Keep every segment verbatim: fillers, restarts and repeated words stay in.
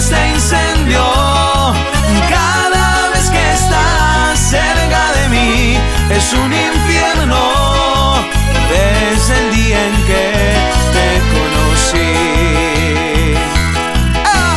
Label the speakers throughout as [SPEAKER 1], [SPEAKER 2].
[SPEAKER 1] este incendio. Cada vez que estás cerca de mí es un infierno, desde el día en que te conocí. ¡Ah!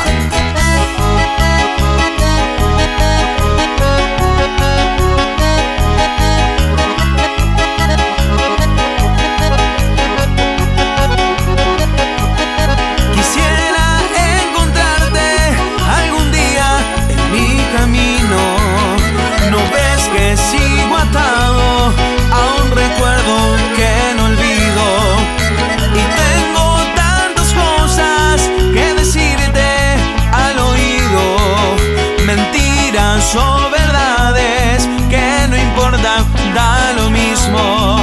[SPEAKER 1] Quisiera encontrarte algún día en mi camino. ¿No ves que sigo atado a un recuerdo que no olvido? Y tengo tantas cosas que decirte al oído, mentiras o verdades que no importan, da lo mismo.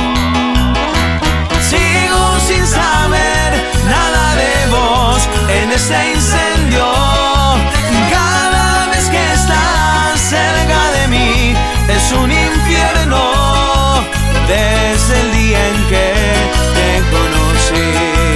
[SPEAKER 1] Sigo sin saber nada de vos en este incendio. Cada vez que estás cerca de mí es un infierno, desde el día en que te conocí.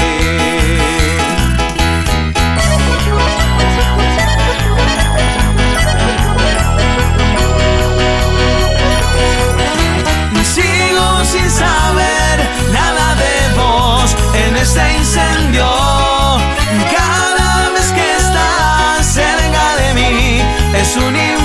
[SPEAKER 1] Sigo sin saber nada de vos en este incendio. Cada vez que estás cerca de mí es un infierno,